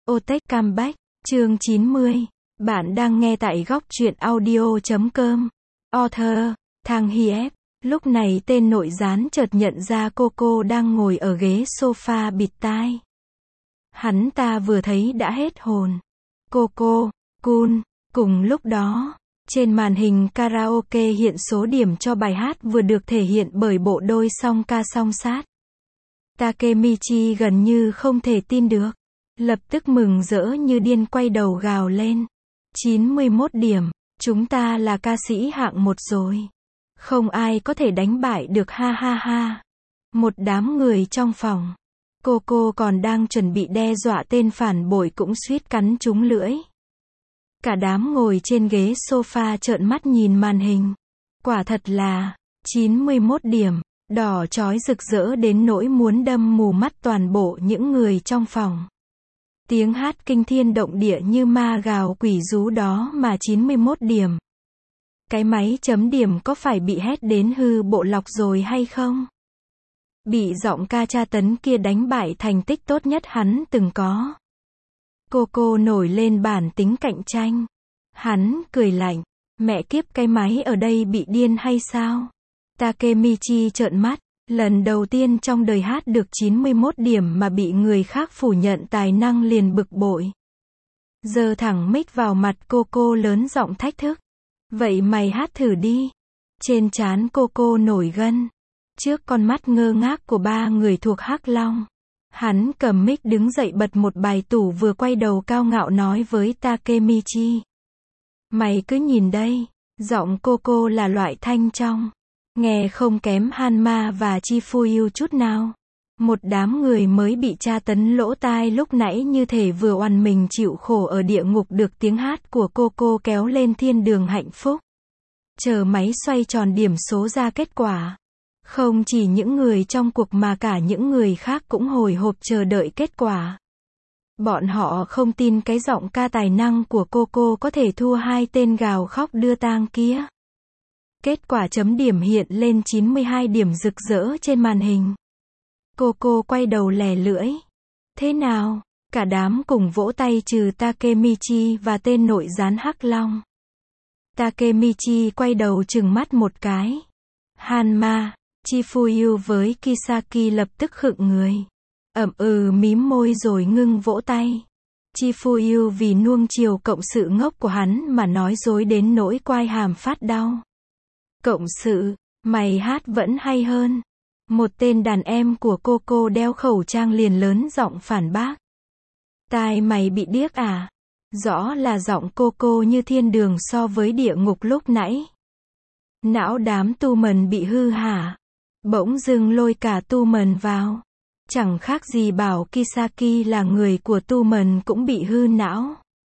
Otech Comeback, chương 90. Bạn đang nghe tại góc truyện audio.com. Author, Thang Hiep. Lúc này tên nội gián chợt nhận ra Coco đang ngồi ở ghế sofa bịt tai. Hắn ta vừa thấy đã hết hồn. Coco, Kun. Cùng lúc đó, trên màn hình karaoke hiện số điểm cho bài hát vừa được thể hiện bởi bộ đôi song ca song sát. Takemichi gần như không thể tin được. Lập tức mừng rỡ như điên quay đầu gào lên. 91 điểm, chúng ta là ca sĩ hạng 1 rồi. Không ai có thể đánh bại được, ha ha ha. Một đám người trong phòng. Coco còn đang chuẩn bị đe dọa tên phản bội cũng suýt cắn trúng lưỡi. Cả đám ngồi trên ghế sofa trợn mắt nhìn màn hình. Quả thật là 91 điểm, đỏ chói rực rỡ đến nỗi muốn đâm mù mắt toàn bộ những người trong phòng. Tiếng hát kinh thiên động địa như ma gào quỷ rú đó mà 91 điểm. Cái máy chấm điểm có phải bị hét đến hư bộ lọc rồi hay không? Bị giọng ca tra tấn kia đánh bại thành tích tốt nhất hắn từng có. Coco nổi lên bản tính cạnh tranh. Hắn cười lạnh. Mẹ kiếp, cái máy ở đây bị điên hay sao? Takemichi trợn mắt. Lần đầu tiên trong đời hát được 91 điểm mà bị người khác phủ nhận tài năng liền bực bội. Giơ thẳng mic vào mặt Coco lớn giọng thách thức. Vậy mày hát thử đi. Trên trán Coco nổi gân. Trước con mắt ngơ ngác của ba người thuộc Hắc Long. Hắn cầm mic đứng dậy bật một bài tủ vừa quay đầu cao ngạo nói với Takemichi. Mày cứ nhìn đây. Giọng Coco là loại thanh trong. Nghe không kém Hanma và Chifuyu chút nào. Một đám người mới bị tra tấn lỗ tai lúc nãy như thể vừa oằn mình chịu khổ ở địa ngục được tiếng hát của Coco kéo lên thiên đường hạnh phúc. Chờ máy xoay tròn điểm số ra kết quả. Không chỉ những người trong cuộc mà cả những người khác cũng hồi hộp chờ đợi kết quả. Bọn họ không tin cái giọng ca tài năng của Coco có thể thua hai tên gào khóc đưa tang kia. Kết quả chấm điểm hiện lên 92 điểm rực rỡ trên màn hình. Coco quay đầu lè lưỡi. Thế nào? Cả đám cùng vỗ tay trừ Takemichi và tên nội gián Hắc Long. Takemichi quay đầu trừng mắt một cái. Hanma, Chifuyu với Kisaki lập tức khựng người. Mím môi rồi ngưng vỗ tay. Chifuyu vì nuông chiều cộng sự ngốc của hắn mà nói dối đến nỗi quai hàm phát đau. Cộng sự, mày hát vẫn hay hơn. Một tên đàn em của Coco đeo khẩu trang liền lớn giọng phản bác. Tai mày bị điếc à? Rõ là giọng Coco như thiên đường so với địa ngục lúc nãy. Não đám tu mần bị hư hả? Bỗng dưng lôi cả tu mần vào. Chẳng khác gì bảo Kisaki là người của tu mần cũng bị hư não.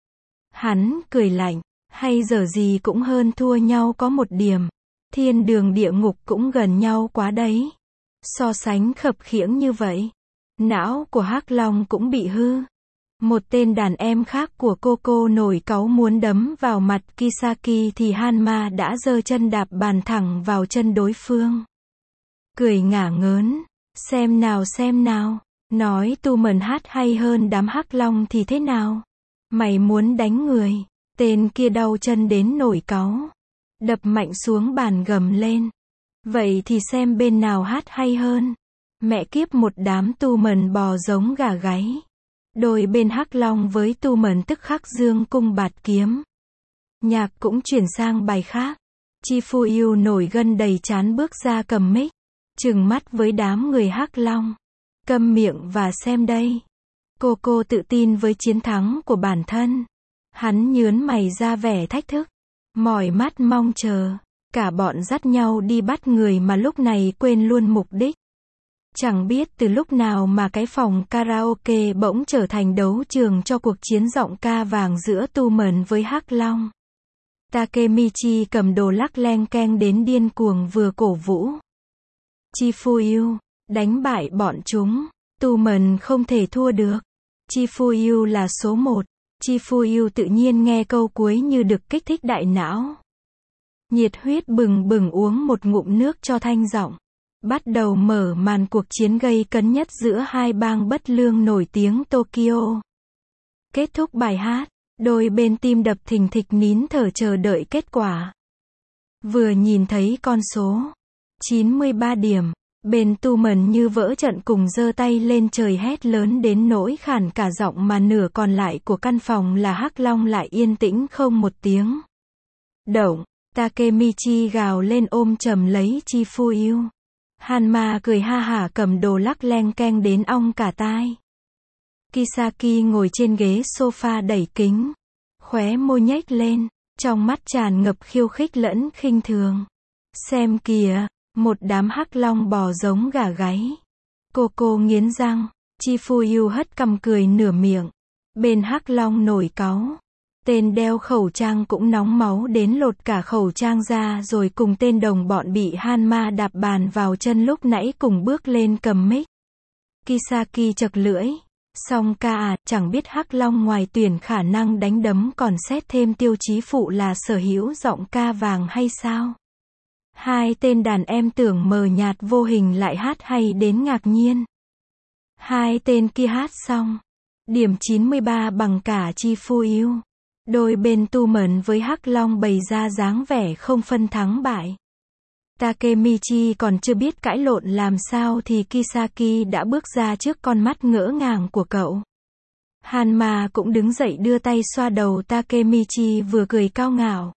Hắn cười lạnh. Hay giờ gì cũng hơn thua nhau có một điểm. Thiên đường địa ngục cũng gần nhau quá đấy. So sánh khập khiễng như vậy. Não của Hắc Long cũng bị hư. Một tên đàn em khác của Coco nổi cáu muốn đấm vào mặt Kisaki thì Hanma đã giơ chân đạp bàn thẳng vào chân đối phương. Cười ngả ngớn. Xem nào. Nói tu mần hát hay hơn đám Hắc Long thì thế nào? Mày muốn đánh người. Tên kia đau chân đến nổi cáu. Đập mạnh xuống bàn gầm lên. Vậy thì xem bên nào hát hay hơn. Mẹ kiếp, một đám tu mần bò giống gà gáy. Đôi bên Hắc Long với tu mần tức khắc dương cung bạt kiếm. Nhạc cũng chuyển sang bài khác. Chifuyu nổi gân đầy trán bước ra cầm mic. Trừng mắt với đám người Hắc Long. Câm miệng và xem đây. Coco tự tin với chiến thắng của bản thân. Hắn nhướn mày ra vẻ thách thức. Mỏi mắt mong chờ. Cả bọn dắt nhau đi bắt người mà lúc này quên luôn mục đích. Chẳng biết từ lúc nào mà cái phòng karaoke bỗng trở thành đấu trường cho cuộc chiến giọng ca vàng giữa tu mần với Hắc Long. Takemichi cầm đồ lắc leng keng đến điên cuồng vừa cổ vũ. Chifuyu, đánh bại bọn chúng. Tu mần không thể thua được. Chifuyu là số 1. Chifuyu tự nhiên nghe câu cuối như được kích thích đại não. Nhiệt huyết bừng bừng uống một ngụm nước cho thanh giọng. Bắt đầu mở màn cuộc chiến gây cấn nhất giữa hai bang bất lương nổi tiếng Tokyo. Kết thúc bài hát, đôi bên tim đập thình thịch nín thở chờ đợi kết quả. Vừa nhìn thấy con số 93 điểm, bên tu mần như vỡ trận cùng giơ tay lên trời hét lớn đến nỗi khản cả giọng mà nửa còn lại của căn phòng là Hắc Long lại yên tĩnh không một tiếng động. Takemichi gào lên ôm chầm lấy Chifuyu. Hanma cười ha hả cầm đồ lắc leng keng đến ong cả tai. Kisaki ngồi trên ghế sofa đẩy kính, khóe môi nhếch lên, trong mắt tràn ngập khiêu khích lẫn khinh thường. Xem kìa, một đám hắc long bò giống gà gáy. Cô nghiến răng, Chifuyu hất cằm cười nửa miệng. Bên hắc long nổi cáu. Tên đeo khẩu trang cũng nóng máu đến lột cả khẩu trang ra rồi cùng tên đồng bọn bị Hanma đạp bàn vào chân lúc nãy cùng bước lên cầm mic. Kisaki chật lưỡi. Song ca à, chẳng biết hắc long ngoài tuyển khả năng đánh đấm còn xét thêm tiêu chí phụ là sở hữu giọng ca vàng hay sao? Hai tên đàn em tưởng mờ nhạt vô hình lại hát hay đến ngạc nhiên. Hai tên kia hát xong. Điểm 93 bằng cả Chifuyu. Đôi bên tu mần với hắc long bày ra dáng vẻ không phân thắng bại. Takemichi còn chưa biết cãi lộn làm sao thì Kisaki đã bước ra trước con mắt ngỡ ngàng của cậu. Hanma cũng đứng dậy đưa tay xoa đầu Takemichi vừa cười cao ngạo.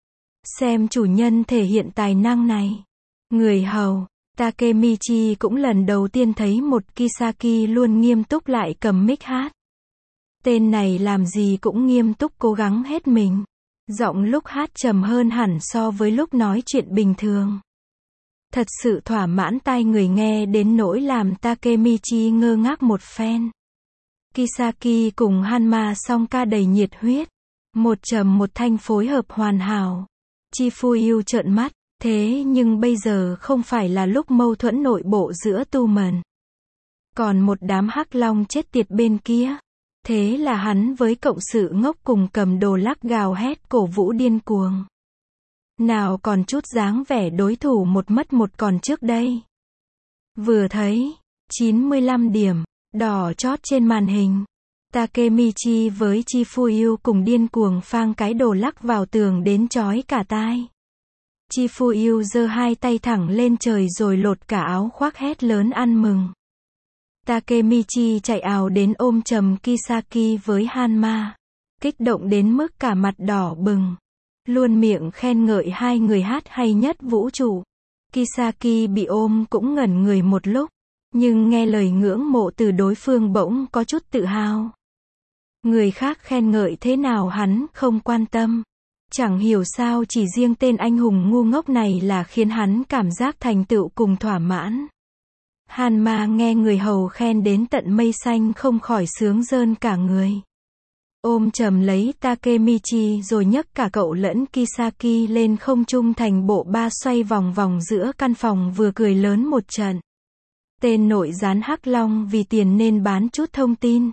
Xem chủ nhân thể hiện tài năng này. Người hầu, Takemichi cũng lần đầu tiên thấy một Kisaki luôn nghiêm túc lại cầm mic hát. Tên này làm gì cũng nghiêm túc cố gắng hết mình. Giọng lúc hát trầm hơn hẳn so với lúc nói chuyện bình thường. Thật sự thỏa mãn tai người nghe đến nỗi làm Takemichi ngơ ngác một phen. Kisaki cùng Hanma song ca đầy nhiệt huyết. Một trầm một thanh phối hợp hoàn hảo. Chifuyu trợn mắt, thế nhưng bây giờ không phải là lúc mâu thuẫn nội bộ giữa tu mần. Còn một đám hắc long chết tiệt bên kia. Thế là hắn với cộng sự ngốc cùng cầm đồ lắc gào hét cổ vũ điên cuồng. Nào còn chút dáng vẻ đối thủ một mất một còn trước đây. Vừa thấy 95 điểm đỏ chót trên màn hình. Takemichi với Chifuyu cùng điên cuồng phang cái đồ lắc vào tường đến chói cả tai. Chifuyu giơ hai tay thẳng lên trời rồi lột cả áo khoác hét lớn ăn mừng. Takemichi chạy ào đến ôm chầm Kisaki với Hanma. Kích động đến mức cả mặt đỏ bừng. Luôn miệng khen ngợi hai người hát hay nhất vũ trụ. Kisaki bị ôm cũng ngẩn người một lúc. Nhưng nghe lời ngưỡng mộ từ đối phương bỗng có chút tự hào. Người khác khen ngợi thế nào hắn không quan tâm. Chẳng hiểu sao chỉ riêng tên anh hùng ngu ngốc này là khiến hắn cảm giác thành tựu cùng thỏa mãn. Hanma nghe người hầu khen đến tận mây xanh không khỏi sướng rơn cả người. Ôm chầm lấy Takemichi rồi nhấc cả cậu lẫn Kisaki lên không trung thành bộ ba xoay vòng vòng giữa căn phòng vừa cười lớn một trận. Tên nội gián hắc long vì tiền nên bán chút thông tin.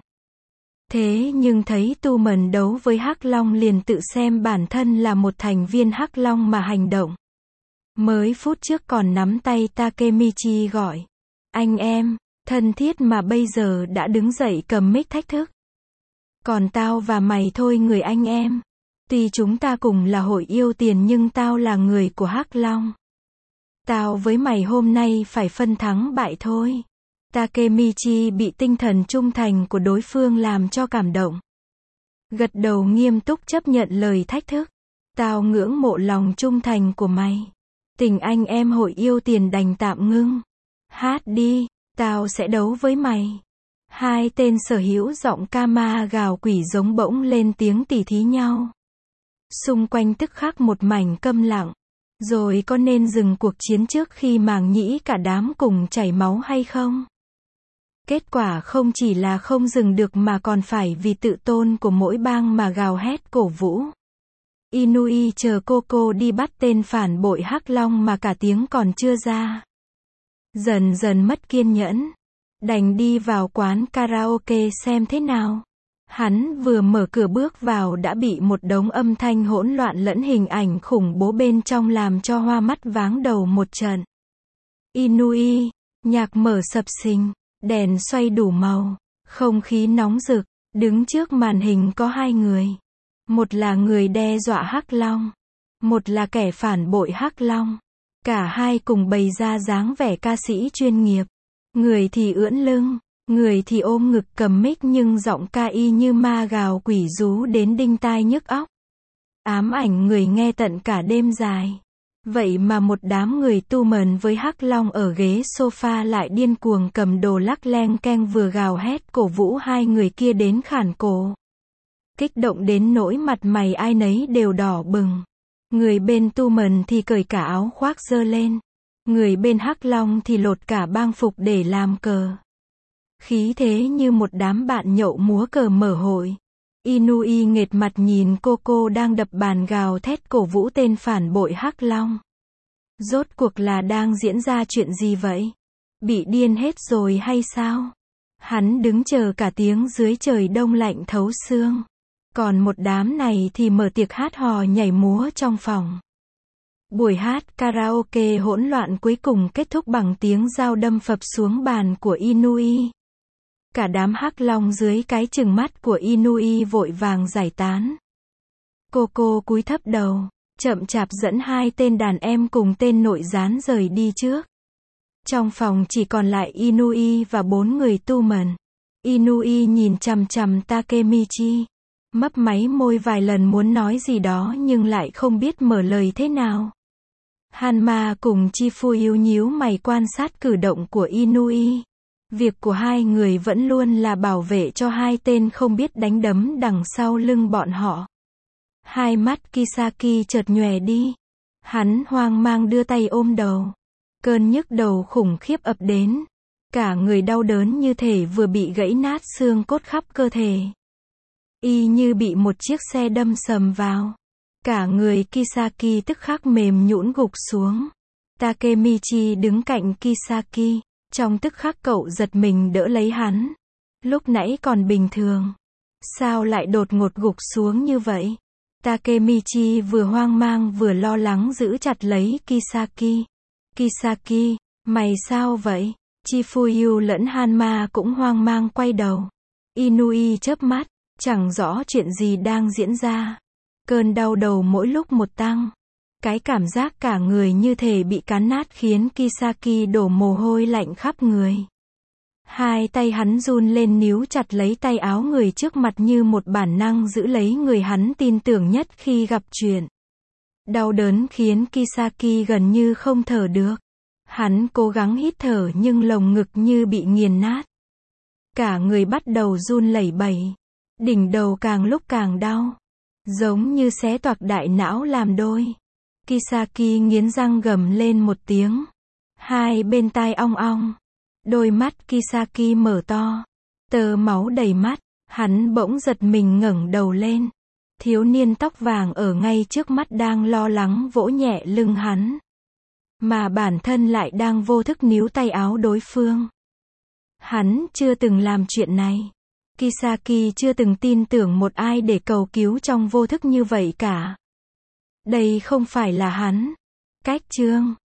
Thế nhưng thấy tu mần đấu với hắc long liền tự xem bản thân là một thành viên hắc long mà hành động. Mới phút trước còn nắm tay Takemichi gọi. Anh em, thân thiết mà bây giờ đã đứng dậy cầm mic thách thức. Còn tao và mày thôi người anh em. Tuy chúng ta cùng là hội yêu tiền nhưng tao là người của hắc long. Tao với mày hôm nay phải phân thắng bại thôi. Takemichi bị tinh thần trung thành của đối phương làm cho cảm động. Gật đầu nghiêm túc chấp nhận lời thách thức. Tao ngưỡng mộ lòng trung thành của mày. Tình anh em hội yêu tiền đành tạm ngưng. Hát đi, tao sẽ đấu với mày. Hai tên sở hữu giọng ca ma gào quỷ giống bỗng lên tiếng tỉ thí nhau. Xung quanh tức khắc một mảnh câm lặng. Rồi có nên dừng cuộc chiến trước khi màng nhĩ cả đám cùng chảy máu hay không? Kết quả không chỉ là không dừng được mà còn phải vì tự tôn của mỗi bang mà gào hét cổ vũ. Inui chờ Coco đi bắt tên phản bội hắc long mà cả tiếng còn chưa ra. Dần dần mất kiên nhẫn. Đành đi vào quán karaoke xem thế nào. Hắn vừa mở cửa bước vào đã bị một đống âm thanh hỗn loạn lẫn hình ảnh khủng bố bên trong làm cho hoa mắt váng đầu một trận. Inui, nhạc mở sập sình, đèn xoay đủ màu, không khí nóng rực, Đứng trước màn hình có hai người. Một là người đe dọa Hắc Long. Một là kẻ phản bội Hắc Long. Cả hai cùng bày ra dáng vẻ ca sĩ chuyên nghiệp. Người thì ưỡn lưng, người thì ôm ngực cầm mic nhưng giọng ca y như ma gào quỷ rú đến đinh tai nhức óc. Ám ảnh người nghe tận cả đêm dài. Vậy mà một đám người tu mần với Hắc Long ở ghế sofa lại điên cuồng cầm đồ lắc leng keng vừa gào hét cổ vũ hai người kia đến khản cổ. Kích động đến nỗi mặt mày ai nấy đều đỏ bừng. Người bên tu mần thì cởi cả áo khoác giơ lên. Người bên Hắc Long thì lột cả bang phục để làm cờ. Khí thế như một đám bạn nhậu múa cờ mở hội. Inui nghệt mặt nhìn Coco đang đập bàn gào thét cổ vũ tên phản bội Hắc Long. Rốt cuộc là đang diễn ra chuyện gì vậy? Bị điên hết rồi hay sao? Hắn đứng chờ cả tiếng dưới trời đông lạnh thấu xương. Còn một đám này thì mở tiệc hát hò nhảy múa trong phòng. Buổi hát karaoke hỗn loạn cuối cùng kết thúc bằng tiếng dao đâm phập xuống bàn của Inui. Cả đám Hắc Long dưới cái chừng mắt của Inui vội vàng giải tán. Coco cúi thấp đầu, chậm chạp dẫn hai tên đàn em cùng tên nội gián rời đi trước. Trong phòng chỉ còn lại Inui và 4 người tu mần. Inui nhìn chằm chằm Takemichi, mấp máy môi vài lần muốn nói gì đó nhưng lại không biết mở lời thế nào. Hanma cùng Chifuyu nhíu mày quan sát cử động của Inui. Việc của hai người vẫn luôn là bảo vệ cho hai tên không biết đánh đấm đằng sau lưng bọn họ. Hai mắt Kisaki chợt nhòe đi. Hắn hoang mang đưa tay ôm đầu. Cơn nhức đầu khủng khiếp ập đến. Cả người đau đớn như thể vừa bị gãy nát xương cốt khắp cơ thể. Y như bị một chiếc xe đâm sầm vào. Cả người Kisaki tức khắc mềm nhũn gục xuống. Takemichi đứng cạnh Kisaki. Trong tức khắc cậu giật mình đỡ lấy hắn. Lúc nãy còn bình thường. Sao lại đột ngột gục xuống như vậy? Takemichi vừa hoang mang vừa lo lắng giữ chặt lấy Kisaki. Kisaki, mày sao vậy? Chifuyu lẫn Hanma cũng hoang mang quay đầu. Inui chớp mắt, chẳng rõ chuyện gì đang diễn ra. Cơn đau đầu mỗi lúc một tăng. Cái cảm giác cả người như thể bị cán nát khiến Kisaki đổ mồ hôi lạnh khắp người. Hai tay hắn run lên níu chặt lấy tay áo người trước mặt như một bản năng giữ lấy người hắn tin tưởng nhất khi gặp chuyện. Đau đớn khiến Kisaki gần như không thở được. Hắn cố gắng hít thở nhưng lồng ngực như bị nghiền nát. Cả người bắt đầu run lẩy bẩy. Đỉnh đầu càng lúc càng đau. Giống như xé toạc đại não làm đôi. Kisaki nghiến răng gầm lên một tiếng. Hai bên tai ong ong. Đôi mắt Kisaki mở to. Tơ máu đầy mắt. Hắn bỗng giật mình ngẩng đầu lên. Thiếu niên tóc vàng ở ngay trước mắt đang lo lắng vỗ nhẹ lưng hắn. Mà bản thân lại đang vô thức níu tay áo đối phương. Hắn chưa từng làm chuyện này. Kisaki chưa từng tin tưởng một ai để cầu cứu trong vô thức như vậy cả. Đây không phải là hắn. Cách chương